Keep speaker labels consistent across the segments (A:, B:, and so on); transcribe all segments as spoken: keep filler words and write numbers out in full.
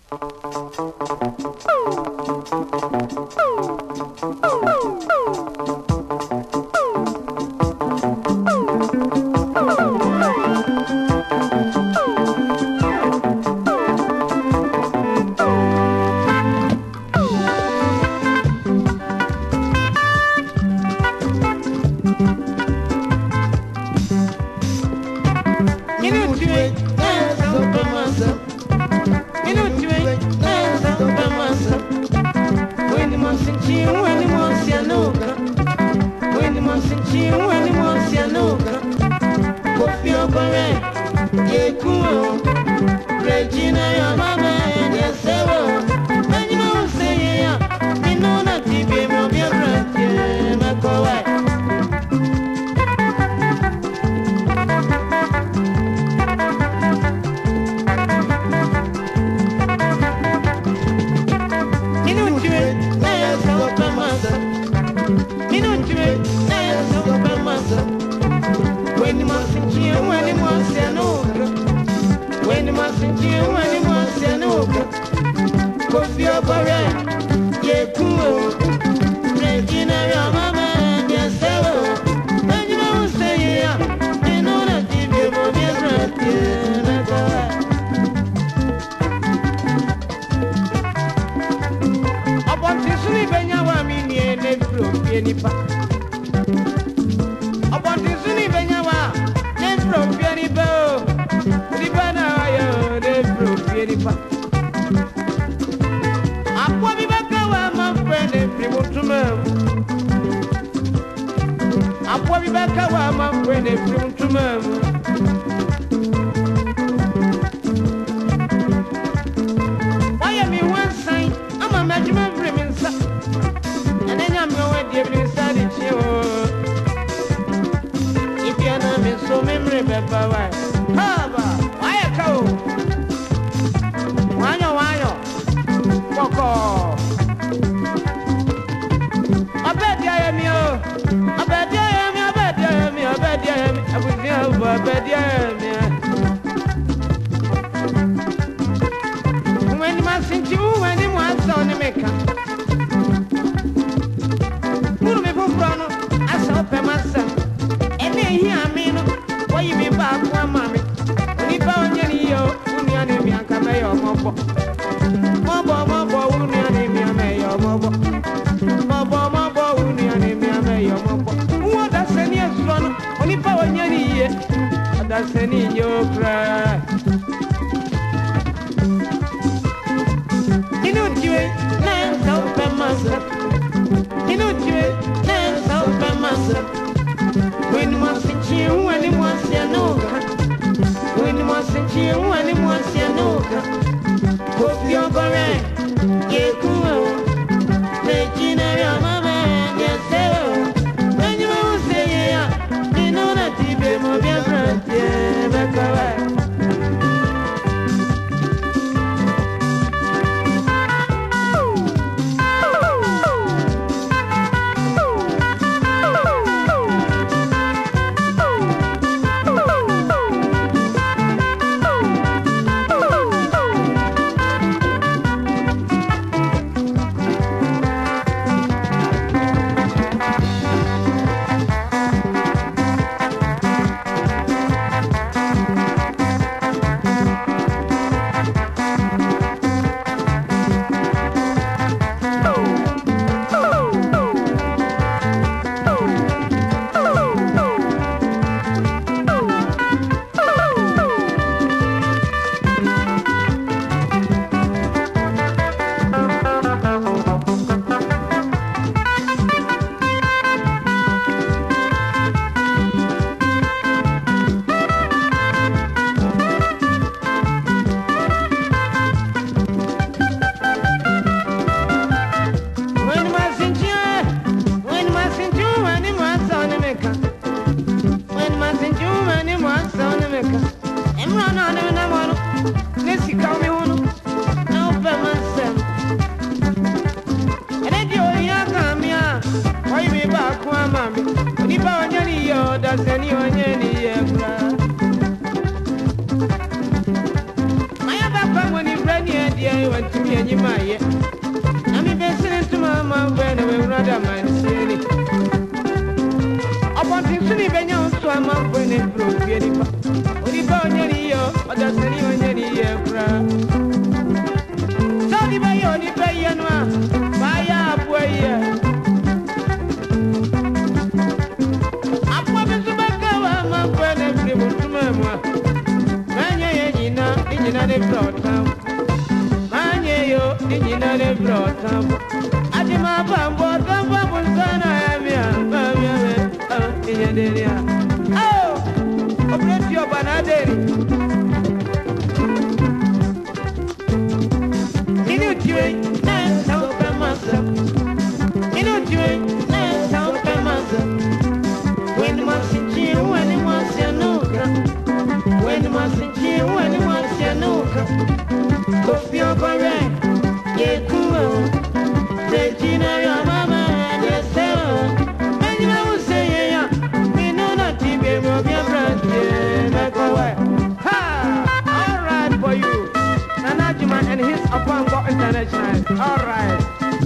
A: Abedi dear went to me and you my I'm investing to Mamma when we rather man silly. I want to see Benyon so I'm up when it broke. Only born your or does anyone any year. So the bay on the bay and one, buy up way. I promise to back our when everyone to Mamma. Manya, you know, they brought down. Manya, you know, they brought down. I did my bamboo, the bamboo son, I am here. Oh, operate your banana. Minute you ain't now, come myself. Minute you ain't now, come myself. When the man you, when he wants your no. When the man you, when he wants your no. Go your correct, yeah, cool. The Gina, your mama, and your son. And you know, say, yeah, we know not to be able to brand, yeah, go away. Ha! All right for you. Nanajima and his upon God International. All right.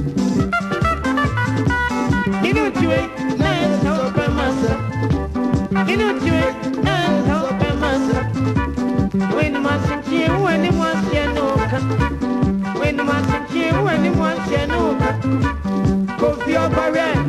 A: You know, you ain't nice, how come myself? You know, you ain't nice, how come myself? When the man you, when he wants your no. When the man you, when he wants your no. Go for your career.